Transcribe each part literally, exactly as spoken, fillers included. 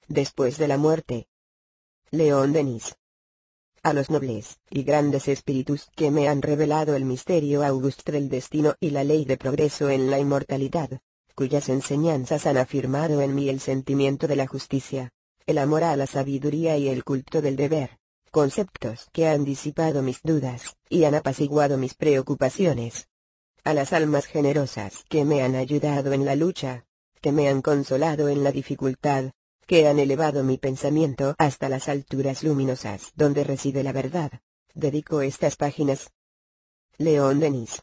después de la muerte. León Denis. A los nobles y grandes espíritus que me han revelado el misterio augusto del destino y la ley de progreso en la inmortalidad, cuyas enseñanzas han afirmado en mí el sentimiento de la justicia, el amor a la sabiduría y el culto del deber, conceptos que han disipado mis dudas y han apaciguado mis preocupaciones. A las almas generosas que me han ayudado en la lucha, que me han consolado en la dificultad, que han elevado mi pensamiento hasta las alturas luminosas donde reside la verdad, dedico estas páginas. León Denis.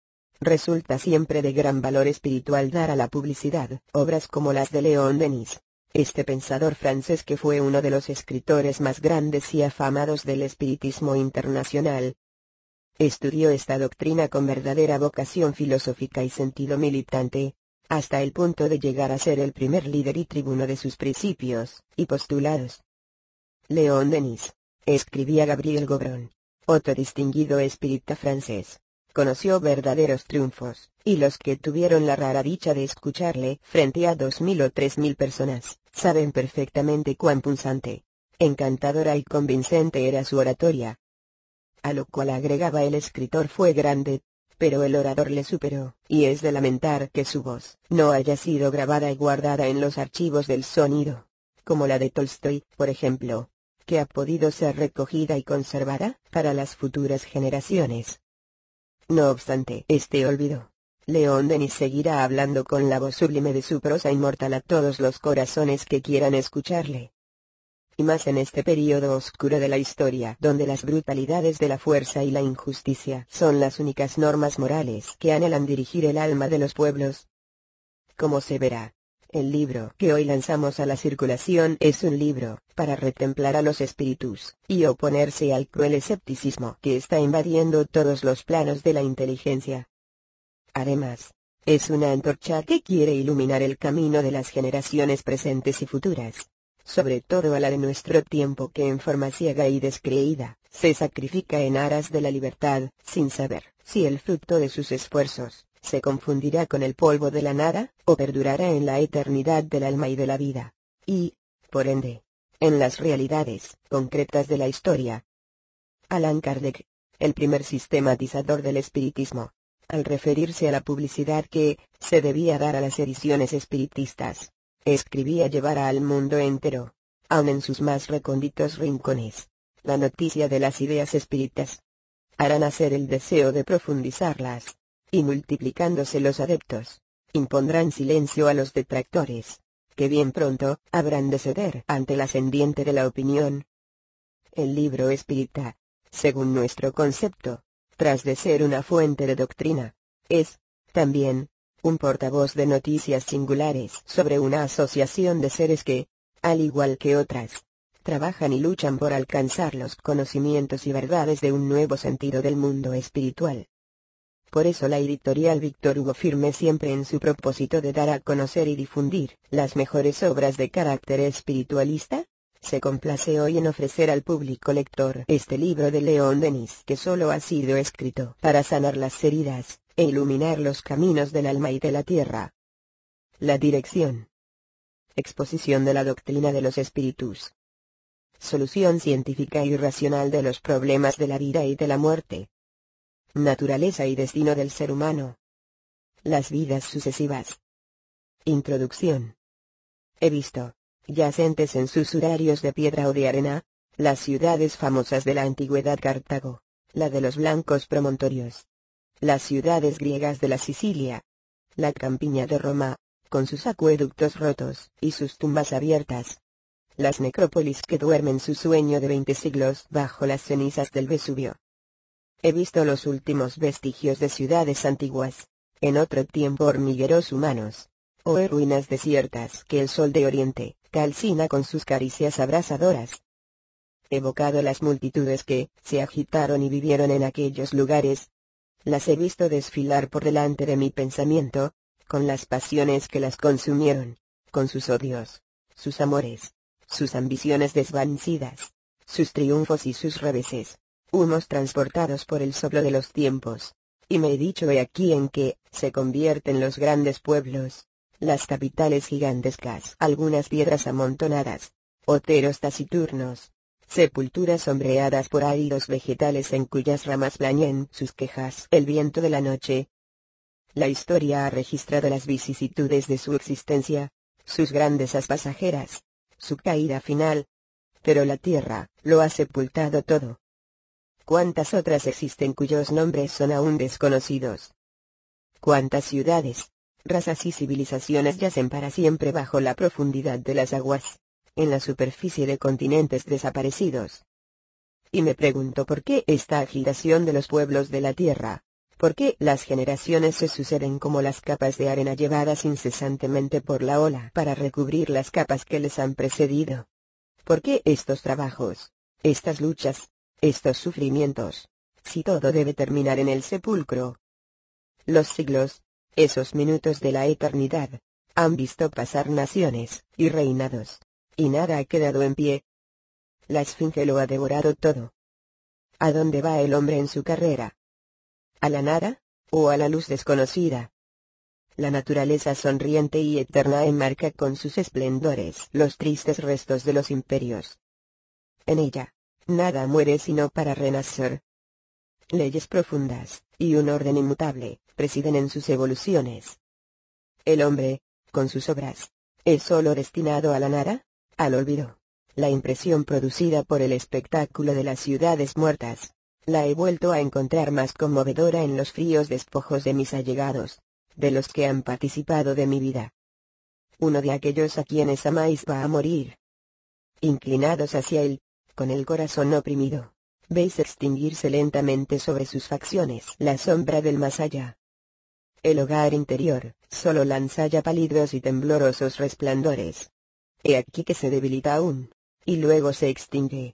Resulta siempre de gran valor espiritual dar a la publicidad obras como las de León Denis, este pensador francés que fue uno de los escritores más grandes y afamados del espiritismo internacional. Estudió esta doctrina con verdadera vocación filosófica y sentido militante, hasta el punto de llegar a ser el primer líder y tribuno de sus principios y postulados. León Denis, escribía Gabriel Gobron, otro distinguido espírita francés, conoció verdaderos triunfos, y los que tuvieron la rara dicha de escucharle frente a dos mil o tres mil personas, saben perfectamente cuán punzante, encantadora y convincente era su oratoria. A lo cual agregaba el escritor fue grande, pero el orador le superó, y es de lamentar que su voz no haya sido grabada y guardada en los archivos del sonido, como la de Tolstoy, por ejemplo, que ha podido ser recogida y conservada para las futuras generaciones. No obstante este olvido, León Denis seguirá hablando con la voz sublime de su prosa inmortal a todos los corazones que quieran escucharle. Y más en este período oscuro de la historia donde las brutalidades de la fuerza y la injusticia son las únicas normas morales que anhelan dirigir el alma de los pueblos. Como se verá, el libro que hoy lanzamos a la circulación es un libro para retemplar a los espíritus y oponerse al cruel escepticismo que está invadiendo todos los planos de la inteligencia. Además, es una antorcha que quiere iluminar el camino de las generaciones presentes y futuras, sobre todo a la de nuestro tiempo que en forma ciega y descreída, se sacrifica en aras de la libertad, sin saber si el fruto de sus esfuerzos se confundirá con el polvo de la nada, o perdurará en la eternidad del alma y de la vida, y, por ende, en las realidades concretas de la historia. Allan Kardec, el primer sistematizador del espiritismo, al referirse a la publicidad que se debía dar a las ediciones espiritistas, escribía llevar al mundo entero, aun en sus más recónditos rincones, la noticia de las ideas espíritas. Hará nacer el deseo de profundizarlas, y multiplicándose los adeptos, impondrán silencio a los detractores, que bien pronto habrán de ceder ante el ascendiente de la opinión. El libro espírita, según nuestro concepto, tras de ser una fuente de doctrina, es, también, un portavoz de noticias singulares sobre una asociación de seres que, al igual que otras, trabajan y luchan por alcanzar los conocimientos y verdades de un nuevo sentido del mundo espiritual. Por eso la editorial Víctor Hugo, firme siempre en su propósito de dar a conocer y difundir las mejores obras de carácter espiritualista, se complace hoy en ofrecer al público lector este libro de León Denis, que solo ha sido escrito para sanar las heridas e iluminar los caminos del alma y de la tierra. La dirección. Exposición de la doctrina de los espíritus. Solución científica y racional de los problemas de la vida y de la muerte. Naturaleza y destino del ser humano. Las vidas sucesivas. Introducción. He visto, yacentes en sus horarios de piedra o de arena, las ciudades famosas de la antigüedad: Cartago, la de los blancos promontorios, las ciudades griegas de la Sicilia, la campiña de Roma, con sus acueductos rotos y sus tumbas abiertas, las necrópolis que duermen su sueño de veinte siglos bajo las cenizas del Vesubio. He visto los últimos vestigios de ciudades antiguas, en otro tiempo hormigueros humanos, o ruinas desiertas que el sol de oriente calcina con sus caricias abrasadoras. He evocado las multitudes que se agitaron y vivieron en aquellos lugares. Las he visto desfilar por delante de mi pensamiento, con las pasiones que las consumieron, con sus odios, sus amores, sus ambiciones desvanecidas, sus triunfos y sus reveses, humos transportados por el soplo de los tiempos, y me he dicho: he aquí en qué se convierten los grandes pueblos, las capitales gigantescas, algunas piedras amontonadas, oteros taciturnos, sepulturas sombreadas por áridos vegetales en cuyas ramas plañen sus quejas el viento de la noche. La historia ha registrado las vicisitudes de su existencia, sus grandezas pasajeras, su caída final. Pero la tierra lo ha sepultado todo. ¿Cuántas otras existen cuyos nombres son aún desconocidos? ¿Cuántas ciudades, razas y civilizaciones yacen para siempre bajo la profundidad de las aguas, en la superficie de continentes desaparecidos? Y me pregunto por qué esta agitación de los pueblos de la tierra, por qué las generaciones se suceden como las capas de arena llevadas incesantemente por la ola para recubrir las capas que les han precedido. ¿Por qué estos trabajos, estas luchas, estos sufrimientos, si todo debe terminar en el sepulcro? Los siglos, esos minutos de la eternidad, han visto pasar naciones y reinados, y nada ha quedado en pie. La esfinge lo ha devorado todo. ¿A dónde va el hombre en su carrera? ¿A la nada, o a la luz desconocida? La naturaleza sonriente y eterna enmarca con sus esplendores los tristes restos de los imperios. En ella, nada muere sino para renacer. Leyes profundas, y un orden inmutable, presiden en sus evoluciones. El hombre, con sus obras, ¿es solo destinado a la nada, al olvido? La impresión producida por el espectáculo de las ciudades muertas, la he vuelto a encontrar más conmovedora en los fríos despojos de mis allegados, de los que han participado de mi vida. Uno de aquellos a quienes amáis va a morir. Inclinados hacia él, con el corazón oprimido, veis extinguirse lentamente sobre sus facciones la sombra del más allá. El hogar interior, solo lanza ya pálidos y temblorosos resplandores. He aquí que se debilita aún, y luego se extingue.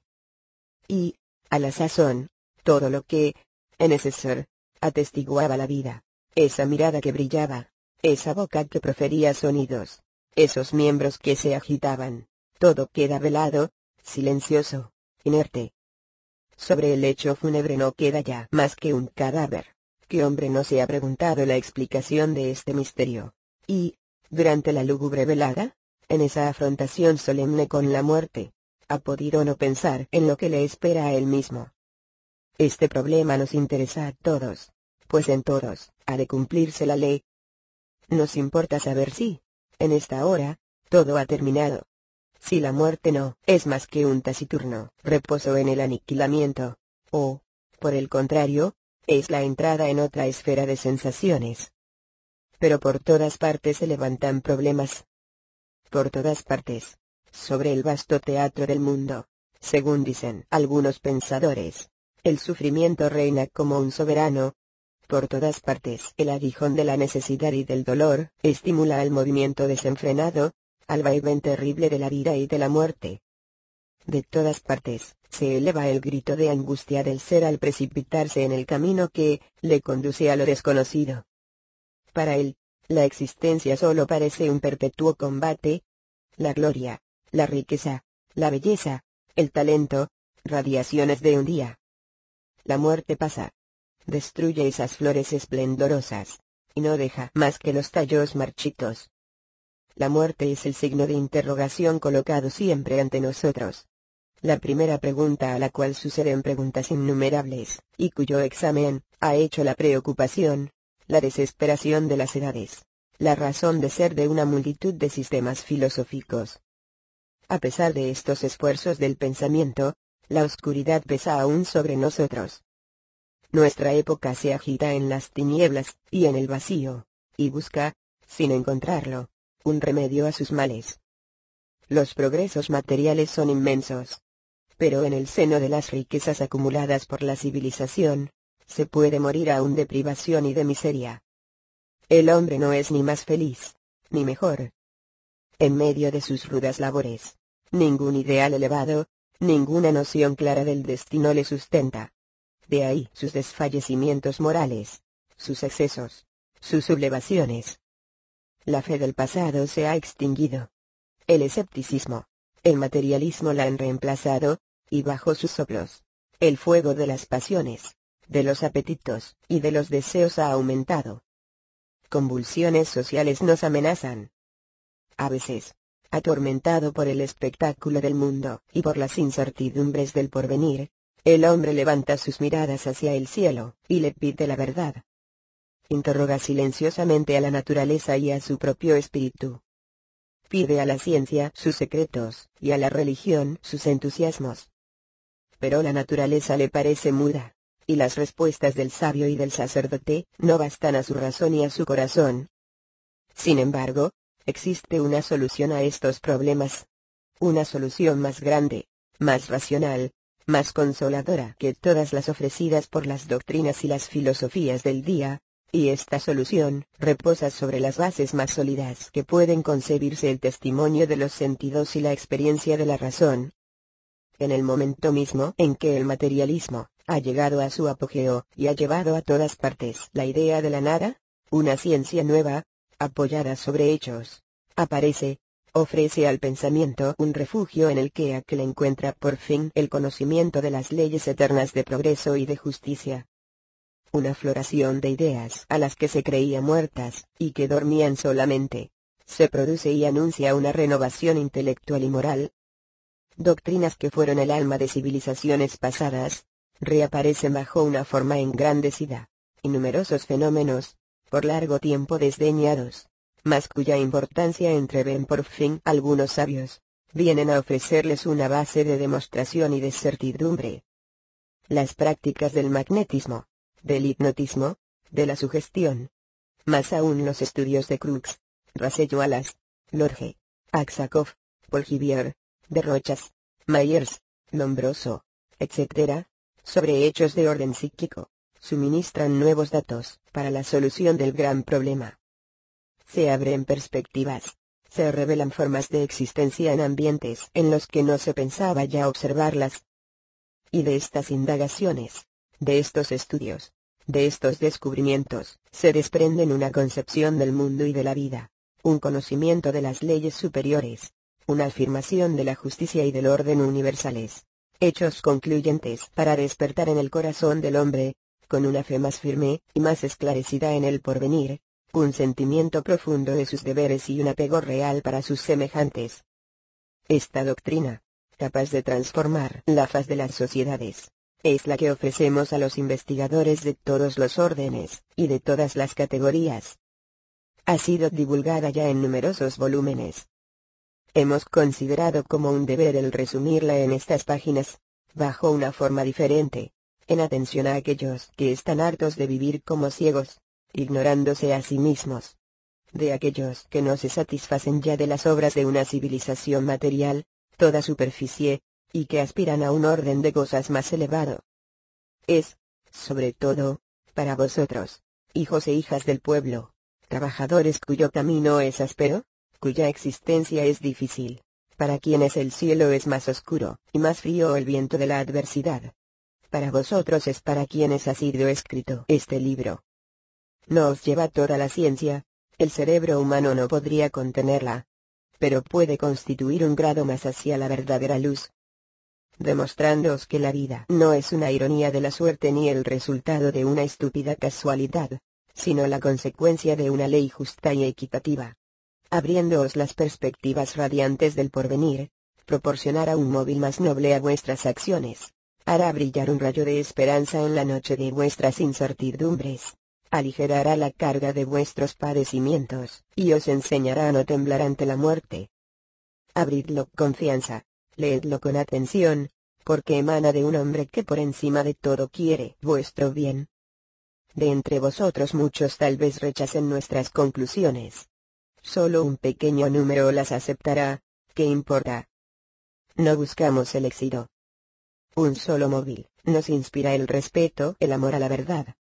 Y, a la sazón, todo lo que, en ese ser, atestiguaba la vida, esa mirada que brillaba, esa boca que profería sonidos, esos miembros que se agitaban, todo queda velado, silencioso, inerte. Sobre el lecho fúnebre no queda ya más que un cadáver. ¿Qué hombre no se ha preguntado la explicación de este misterio? Y, durante la lúgubre velada, en esa afrontación solemne con la muerte, ha podido no pensar en lo que le espera a él mismo. Este problema nos interesa a todos, pues en todos ha de cumplirse la ley. Nos importa saber si, en esta hora, todo ha terminado. Si la muerte no es más que un taciturno reposo en el aniquilamiento, o, por el contrario, es la entrada en otra esfera de sensaciones. Pero por todas partes se levantan problemas. Por todas partes, sobre el vasto teatro del mundo, según dicen algunos pensadores, el sufrimiento reina como un soberano. Por todas partes el aguijón de la necesidad y del dolor estimula al movimiento desenfrenado, al vaivén terrible de la vida y de la muerte. De todas partes, se eleva el grito de angustia del ser al precipitarse en el camino que le conduce a lo desconocido. Para él, la existencia solo parece un perpetuo combate. La gloria, la riqueza, la belleza, el talento, radiaciones de un día. La muerte pasa. Destruye esas flores esplendorosas, y no deja más que los tallos marchitos. La muerte es el signo de interrogación colocado siempre ante nosotros. La primera pregunta a la cual suceden preguntas innumerables, y cuyo examen ha hecho la preocupación, la desesperación de las edades, la razón de ser de una multitud de sistemas filosóficos. A pesar de estos esfuerzos del pensamiento, la oscuridad pesa aún sobre nosotros. Nuestra época se agita en las tinieblas, y en el vacío, y busca, sin encontrarlo, un remedio a sus males. Los progresos materiales son inmensos. Pero en el seno de las riquezas acumuladas por la civilización, se puede morir aún de privación y de miseria. El hombre no es ni más feliz, ni mejor. En medio de sus rudas labores, ningún ideal elevado, ninguna noción clara del destino le sustenta. De ahí sus desfallecimientos morales, sus excesos, sus sublevaciones. La fe del pasado se ha extinguido. El escepticismo, el materialismo la han reemplazado, y bajo sus soplos, el fuego de las pasiones, de los apetitos y de los deseos ha aumentado. Convulsiones sociales nos amenazan, A veces, atormentado por el espectáculo del mundo y por las incertidumbres del porvenir, el hombre levanta sus miradas hacia el cielo, y le pide la verdad. Interroga silenciosamente a la naturaleza y a su propio espíritu. Pide a la ciencia sus secretos, y a la religión sus entusiasmos. Pero la naturaleza le parece muda, y las respuestas del sabio y del sacerdote no bastan a su razón y a su corazón. Sin embargo, existe una solución a estos problemas. Una solución más grande, más racional, más consoladora que todas las ofrecidas por las doctrinas y las filosofías del día, y esta solución reposa sobre las bases más sólidas que pueden concebirse: el testimonio de los sentidos y la experiencia de la razón. En el momento mismo en que el materialismo ha llegado a su apogeo y ha llevado a todas partes la idea de la nada, una ciencia nueva, apoyada sobre hechos, aparece, ofrece al pensamiento un refugio en el que aquel encuentra por fin el conocimiento de las leyes eternas de progreso y de justicia. Una floración de ideas a las que se creía muertas, y que dormían solamente, se produce y anuncia una renovación intelectual y moral. Doctrinas que fueron el alma de civilizaciones pasadas, reaparecen bajo una forma engrandecida, y numerosos fenómenos, por largo tiempo desdeñados, mas cuya importancia entreven por fin algunos sabios, vienen a ofrecerles una base de demostración y de certidumbre. Las prácticas del magnetismo, del hipnotismo, de la sugestión. Más aún los estudios de Crookes, Russell Wallace, Lorge, Aksakov, Polgivier, de Rochas, Myers, Lombroso, etcétera, sobre hechos de orden psíquico, suministran nuevos datos para la solución del gran problema. Se abren perspectivas, se revelan formas de existencia en ambientes en los que no se pensaba ya observarlas. Y de estas indagaciones, de estos estudios, de estos descubrimientos, se desprenden una concepción del mundo y de la vida, un conocimiento de las leyes superiores, una afirmación de la justicia y del orden universales, hechos concluyentes para despertar en el corazón del hombre, con una fe más firme y más esclarecida en el porvenir, un sentimiento profundo de sus deberes y un apego real para sus semejantes. Esta doctrina, capaz de transformar la faz de las sociedades, es la que ofrecemos a los investigadores de todos los órdenes y de todas las categorías. Ha sido divulgada ya en numerosos volúmenes. Hemos considerado como un deber el resumirla en estas páginas, bajo una forma diferente, en atención a aquellos que están hartos de vivir como ciegos, ignorándose a sí mismos. De aquellos que no se satisfacen ya de las obras de una civilización material, toda superficie, y que aspiran a un orden de cosas más elevado. Es, sobre todo, para vosotros, hijos e hijas del pueblo, trabajadores cuyo camino es áspero, cuya existencia es difícil, para quienes el cielo es más oscuro y más frío el viento de la adversidad. Para vosotros es para quienes ha sido escrito este libro. No os lleva toda la ciencia, el cerebro humano no podría contenerla, pero puede constituir un grado más hacia la verdadera luz, demostrándoos que la vida no es una ironía de la suerte ni el resultado de una estúpida casualidad, sino la consecuencia de una ley justa y equitativa. Abriéndoos las perspectivas radiantes del porvenir, proporcionará un móvil más noble a vuestras acciones, hará brillar un rayo de esperanza en la noche de vuestras incertidumbres, aligerará la carga de vuestros padecimientos, y os enseñará a no temblar ante la muerte. Abridlo con confianza, leedlo con atención, porque emana de un hombre que por encima de todo quiere vuestro bien. De entre vosotros muchos tal vez rechacen nuestras conclusiones. Solo un pequeño número las aceptará, ¿qué importa? No buscamos el éxito. Un solo móvil nos inspira el respeto, el amor a la verdad.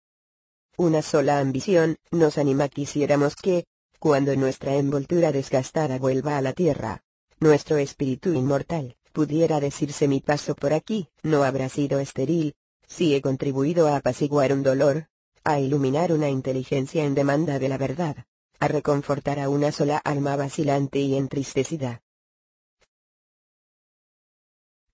Una sola ambición nos anima: quisiéramos que, cuando nuestra envoltura desgastada vuelva a la tierra, nuestro espíritu inmortal pudiera decirse: mi paso por aquí no habrá sido estéril, si he contribuido a apaciguar un dolor, a iluminar una inteligencia en demanda de la verdad, a reconfortar a una sola alma vacilante y entristecida,